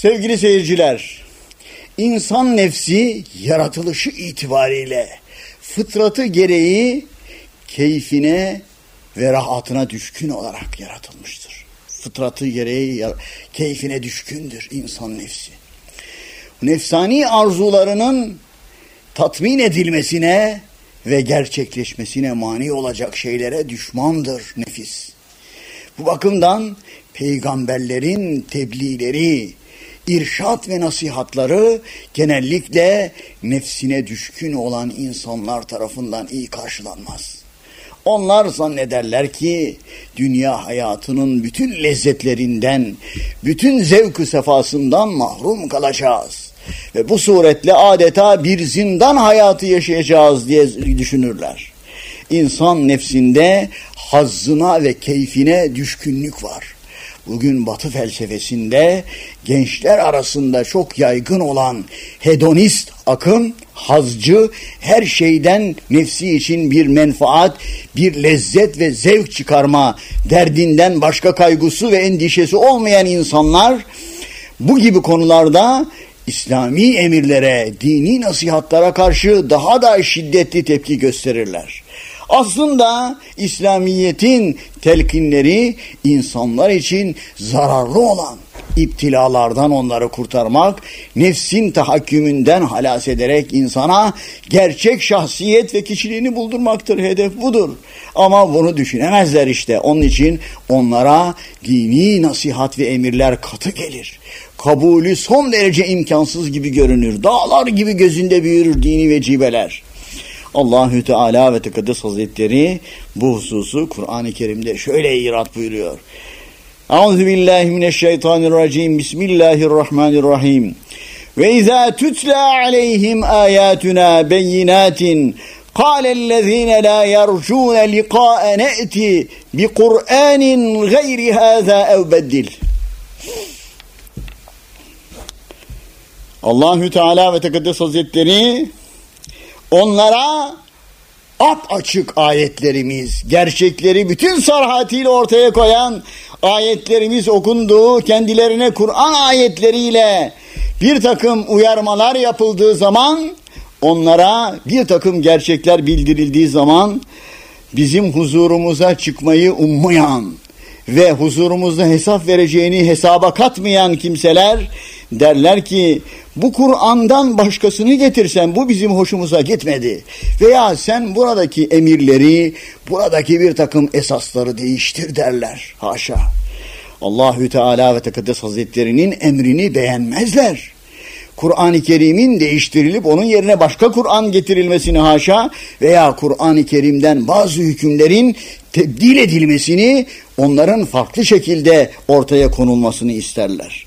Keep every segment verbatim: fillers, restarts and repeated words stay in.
Sevgili seyirciler, insan nefsi yaratılışı itibariyle fıtratı gereği keyfine ve rahatına düşkün olarak yaratılmıştır. Fıtratı gereği keyfine düşkündür insan nefsi. Nefsani arzularının tatmin edilmesine ve gerçekleşmesine mani olacak şeylere düşmandır nefis. Bu bakımdan peygamberlerin tebliğleri, irşat ve nasihatları genellikle nefsine düşkün olan insanlar tarafından iyi karşılanmaz. Onlar zannederler ki dünya hayatının bütün lezzetlerinden, bütün zevk-ı sefasından mahrum kalacağız. Ve bu suretle adeta bir zindan hayatı yaşayacağız diye düşünürler. İnsan nefsinde hazzına ve keyfine düşkünlük var. Bugün Batı felsefesinde gençler arasında çok yaygın olan hedonist akım, hazcı, her şeyden nefsi için bir menfaat, bir lezzet ve zevk çıkarma derdinden başka kaygısı ve endişesi olmayan insanlar bu gibi konularda İslami emirlere, dini nasihatlara karşı daha da şiddetli tepki gösterirler. Aslında İslamiyet'in telkinleri insanlar için zararlı olan iptilalardan onları kurtarmak, nefsin tahakkümünden halas ederek insana gerçek şahsiyet ve kişiliğini buldurmaktır. Hedef budur. Ama bunu düşünemezler işte. Onun için onlara dini nasihat ve emirler katı gelir. Kabulü son derece imkansız gibi görünür. Dağlar gibi gözünde büyür dini vecibeler. Allahü Teala ve Tekaddes Hazretleri bu hususu Kur'an-ı Kerim'de şöyle irat buyuruyor. Euzubillahimineşşeytanirracim. Bismillahirrahmanirrahim. Ve izâ tutla aleyhim âyâtuna beyinâtin kâlellezîne lâ yercûne liqâ'e ne'ti bi Kur'ânin gayri hâzâ ev beddil. Allahü Teala ve Tekaddes Hazretleri onlara apaçık ayetlerimiz, gerçekleri bütün sarhatiyle ortaya koyan ayetlerimiz okunduğu, kendilerine Kur'an ayetleriyle bir takım uyarmalar yapıldığı zaman, onlara bir takım gerçekler bildirildiği zaman bizim huzurumuza çıkmayı ummayan ve huzurumuzda hesap vereceğini hesaba katmayan kimseler derler ki bu Kur'an'dan başkasını getirsen bu bizim hoşumuza gitmedi. Veya sen buradaki emirleri, buradaki bir takım esasları değiştir derler. Haşa. Allahü Teala ve Tekaddes Hazretleri'nin emrini beğenmezler. Kur'an-ı Kerim'in değiştirilip onun yerine başka Kur'an getirilmesini haşa veya Kur'an-ı Kerim'den bazı hükümlerin tebdil edilmesini, onların farklı şekilde ortaya konulmasını isterler.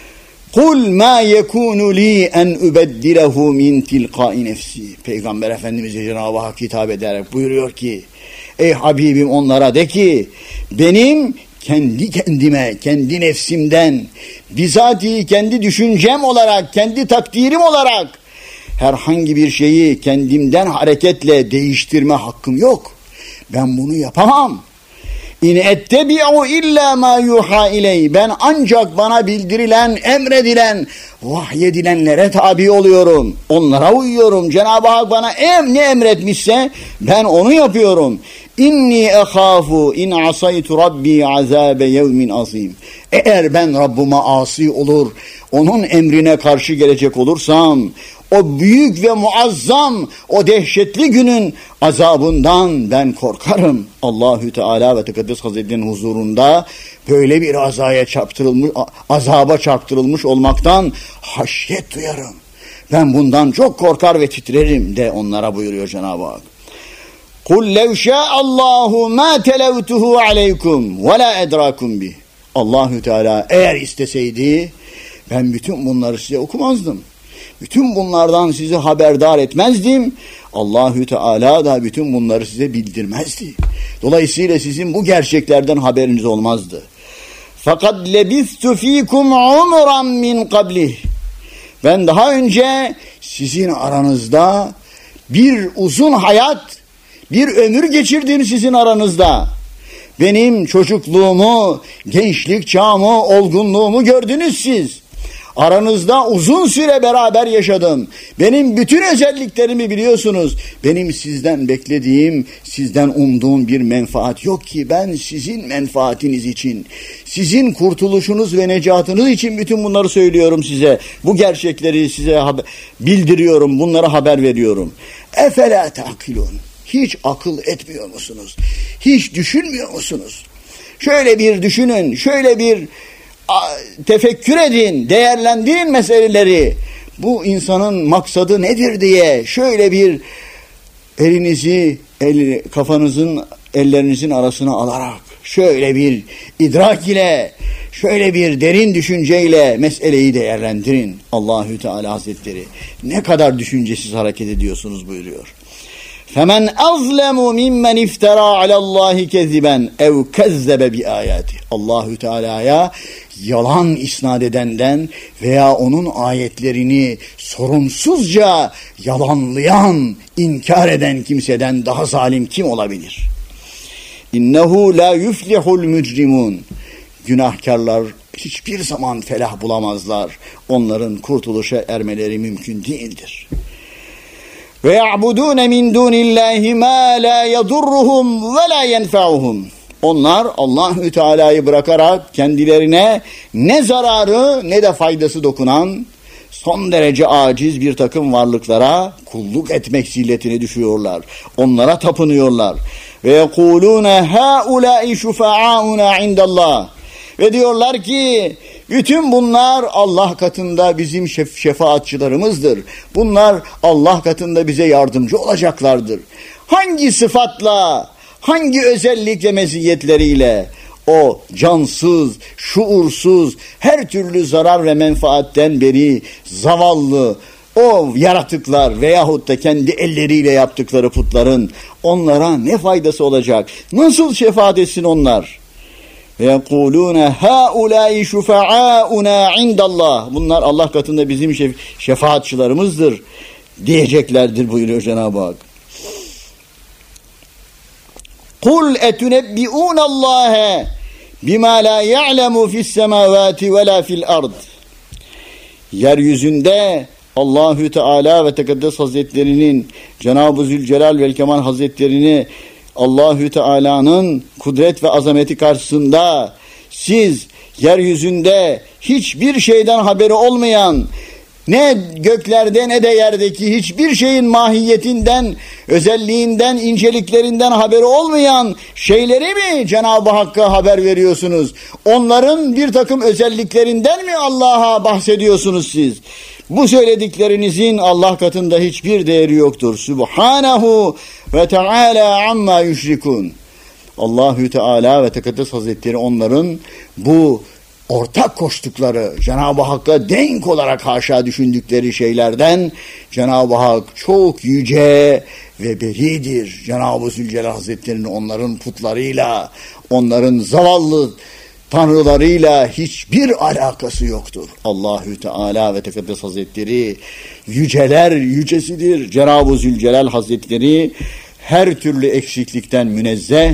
Kul ma yekunu li en ubeddilehu min tilqai nefsi. Peygamber Efendimiz'e Cenab-ı Hak hitap ederek buyuruyor ki, ey Habibim onlara de ki, benim kendi kendime, kendi nefsimden, bizatihi kendi düşüncem olarak, kendi takdirim olarak herhangi bir şeyi kendimden hareketle değiştirme hakkım yok. Ben bunu yapamam. İn ettebi'u illa ma yuha iley. Ben ancak bana bildirilen, emredilen, vahyedilenlere tabi oluyorum. Onlara uyuyorum. Cenab-ı Hak bana em ne emretmişse ben onu yapıyorum. İnni ehafu in asaytu rabbi azabe yevmin azim. Eğer ben Rabbime asi olur, onun emrine karşı gelecek olursam, o büyük ve muazzam, o dehşetli günün azabından ben korkarım. Allahü Teala ve Tekaddes Hazretleri'nin huzurunda böyle bir azaya çarptırılmış, azaba çarptırılmış olmaktan haşyet duyarım. Ben bundan çok korkar ve titrerim de onlara buyuruyor Cenab-ı Hak. Kul lev şâ'allâhu mâ televtuhu aleykum ve lâ edrâkum bih. Allahü Teala eğer isteseydi ben bütün bunları size okumazdım. Bütün bunlardan sizi haberdar etmezdim. Allahü Teala da bütün bunları size bildirmezdi. Dolayısıyla sizin bu gerçeklerden haberiniz olmazdı. Fakat lebistu fikum umran min qablih. Ben daha önce sizin aranızda bir uzun hayat, bir ömür geçirdim sizin aranızda. Benim çocukluğumu, gençlik çağımı, olgunluğumu gördünüz siz. Aranızda uzun süre beraber yaşadım. Benim bütün özelliklerimi biliyorsunuz. Benim sizden beklediğim, sizden umduğum bir menfaat yok ki. Ben sizin menfaatiniz için, sizin kurtuluşunuz ve necatınız için bütün bunları söylüyorum size. Bu gerçekleri size haber, bildiriyorum, bunlara haber veriyorum. Efela ta'kilun. Hiç akıl etmiyor musunuz? Hiç düşünmüyor musunuz? Şöyle bir düşünün, şöyle bir tefekkür edin, değerlendirin meseleleri. Bu insanın maksadı nedir diye şöyle bir elinizi el, kafanızın ellerinizin arasına alarak şöyle bir idrak ile, şöyle bir derin düşünceyle meseleyi değerlendirin. Allahü Teala Hazretleri ne kadar düşüncesiz hareket ediyorsunuz buyuruyor. فَمَنْ أَظْلَمُ مِمَّنْ اِفْتَرَى عَلَى اللّٰهِ كَذِبًا اَوْ كَذَّبَ بِآيَاتِهِ Allahü Teala'ya yalan isnat edenden veya onun ayetlerini sorumsuzca yalanlayan, inkar eden kimseden daha zalim kim olabilir? İnnehu la yuflihul mücrimun. Günahkarlar hiçbir zaman felah bulamazlar. Onların kurtuluşa ermeleri mümkün değildir. Ve ya'budun min dunillahi ma la yadurruhum ve la yenfa'uhum. Onlar Allahü Teala'yı bırakarak kendilerine ne zararı ne de faydası dokunan son derece aciz bir takım varlıklara kulluk etmek zilletine düşüyorlar. Onlara tapınıyorlar. Ve yekulune haulâi şufa'auna indallah. Ve diyorlar ki bütün bunlar Allah katında bizim şef şefaatçılarımızdır. Bunlar Allah katında bize yardımcı olacaklardır. Hangi sıfatla, hangi özellik ve meziyetleriyle o cansız, şuursuz, her türlü zarar ve menfaatten beri zavallı o yaratıklar veyahut da kendi elleriyle yaptıkları putların onlara ne faydası olacak? Nasıl şefaat etsin onlar? وَيَقُولُونَ هَاُولَٰئِ شُفَعَاؤُنَا عِنْدَ اللّٰهِ Bunlar Allah katında bizim şef şefaatçılarımızdır diyeceklerdir buyuruyor Cenab-ı Hak. قُلْ اَتُنَبِّئُونَ اللّٰهَ بِمَا لَا يَعْلَمُ فِي السَّمَاوَاتِ وَلَا فِي الْأَرْضِ Yeryüzünde Allahü Teala ve Tekaddes Hazretlerinin, Cenab-ı Zülcelal ve Kemal Hazretlerini Allahü Teala'nın kudret ve azameti karşısında siz yeryüzünde hiçbir şeyden haberi olmayan, ne göklerde ne de yerdeki hiçbir şeyin mahiyetinden, özelliğinden, inceliklerinden haberi olmayan şeyleri mi Cenab-ı Hakk'a haber veriyorsunuz? Onların bir takım özelliklerinden mi Allah'a bahsediyorsunuz siz? Bu söylediklerinizin Allah katında hiçbir değeri yoktur. Subhanahu ve Teala amma yüşrikun. Allahü Teala ve Tekaddes Hazretleri onların bu ortak koştukları, Cenab-ı Hakk'a denk olarak haşa düşündükleri şeylerden Cenab-ı Hak çok yüce ve beridir. Cenab-ı Zülcelal Hazretleri'nin onların putlarıyla, onların zavallı tanrılarıyla hiçbir alakası yoktur. Allahü Teala ve Tekaddes Hazretleri yüceler yücesidir. Cenab-ı Zülcelal Hazretleri her türlü eksiklikten münezzeh,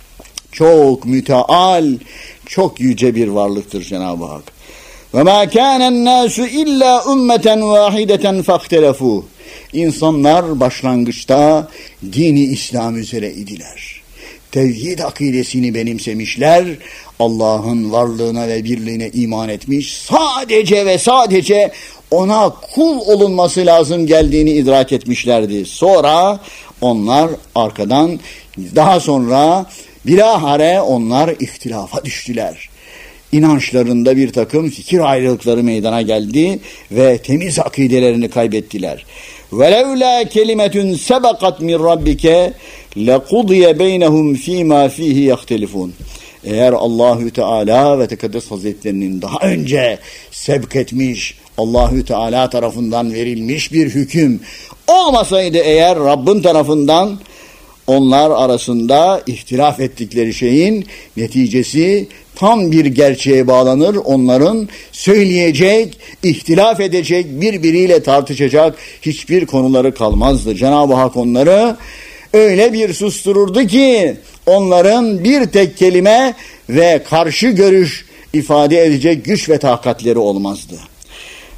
çok müteal, çok yüce bir varlıktır Cenab-ı Hak. Ve ma kânen nâsü illâ ümmeten vâhideten fahtelefû. İnsanlar başlangıçta dini İslam üzere idiler. Tevhid akidesini benimsemişler, Allah'ın varlığına ve birliğine iman etmiş, sadece ve sadece ona kul olunması lazım geldiğini idrak etmişlerdi. Sonra onlar arkadan, daha sonra bilahare onlar ihtilafa düştüler. İnançlarında bir takım fikir ayrılıkları meydana geldi ve temiz akidelerini kaybettiler. وَلَوْلَا كَلِمَةٌ سَبَقَتْ مِنْ رَبِّكَ لَقُضِيَ بَيْنَهُمْ ف۪ي مَا ف۪يهِ يَخْتَلِفُونَ Eğer Allahü Teala ve Tekaddes Hazretlerinin daha önce sevk etmiş, Allahü Teala tarafından verilmiş bir hüküm olmasaydı eğer Rabbin tarafından, onlar arasında ihtilaf ettikleri şeyin neticesi tam bir gerçeğe bağlanır. Onların söyleyecek, ihtilaf edecek, birbiriyle tartışacak hiçbir konuları kalmazdı. Cenab-ı Hak onları öyle bir sustururdu ki onların bir tek kelime ve karşı görüş ifade edecek güç ve takatleri olmazdı.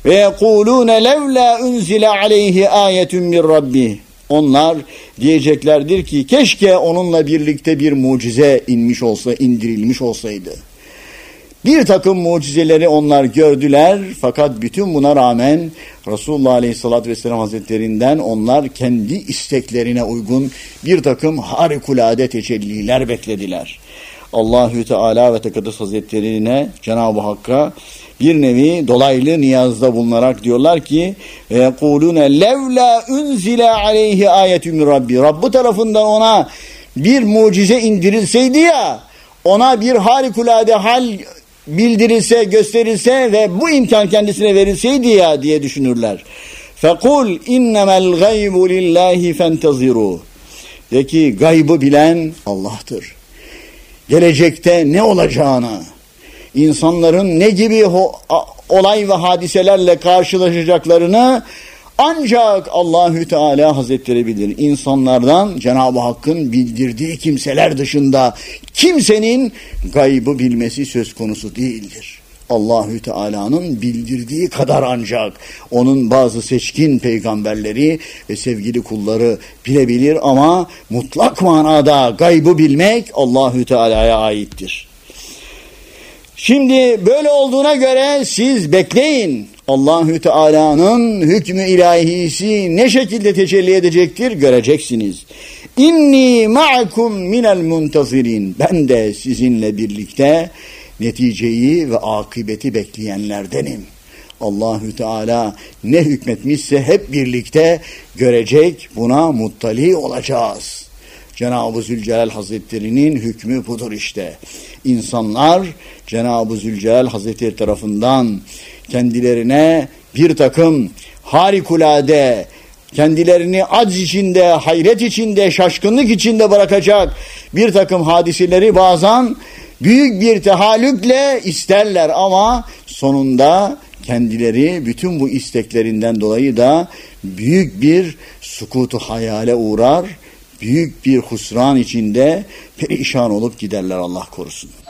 Ve yekulûne levlâ unzile aleyhi âyetun min rabbih. Onlar diyeceklerdir ki keşke onunla birlikte bir mucize inmiş olsa, indirilmiş olsaydı. Bir takım mucizeleri onlar gördüler fakat bütün buna rağmen Resulullah Aleyhisselatü Vesselam Hazretlerinden onlar kendi isteklerine uygun bir takım harikulade tecelliler beklediler. Allahü Teala ve Tekaddes Hazretlerine, Cenab-ı Hakk'a bir nevi dolaylı niyazda bulunarak diyorlar ki ve yekulûne levlâ unzile aleyhi âyetun min rabbi. Rabbi tarafından ona bir mucize indirilseydi ya, ona bir harikulade hal bildirilse, gösterilse ve bu imkan kendisine verilseydi ya diye düşünürler. Fekul innemel gaybu lillahi fentezirû. De ki gaybı bilen Allah'tır. Gelecekte ne olacağını, insanların ne gibi ho- olay ve hadiselerle karşılaşacaklarını ancak Allahü Teala Hazretleri bilir. İnsanlardan Cenab-ı Hakk'ın bildirdiği kimseler dışında kimsenin gaybı bilmesi söz konusu değildir. Allahü Teala'nın bildirdiği kadar ancak onun bazı seçkin peygamberleri ve sevgili kulları bilebilir ama mutlak manada gaybı bilmek Allahü Teala'ya aittir. Şimdi böyle olduğuna göre siz bekleyin. Allahü Teala'nın hükmü ilahisi ne şekilde tecelli edecektir göreceksiniz. İnni ma'akum minel muntazirin. Ben de sizinle birlikte neticeyi ve akıbeti bekleyenlerdenim. Allahü Teala ne hükmetmişse hep birlikte görecek, buna muttali olacağız. Cenab-ı Zülcelal Hazretleri'nin hükmü budur işte. İnsanlar Cenab-ı Zülcelal Hazretleri tarafından kendilerine bir takım harikulade, kendilerini acz içinde, hayret içinde, şaşkınlık içinde bırakacak bir takım hadiseleri bazen büyük bir tehallükle isterler ama sonunda kendileri bütün bu isteklerinden dolayı da büyük bir sukutu hayale uğrar, büyük bir husran içinde perişan olup giderler, Allah korusun.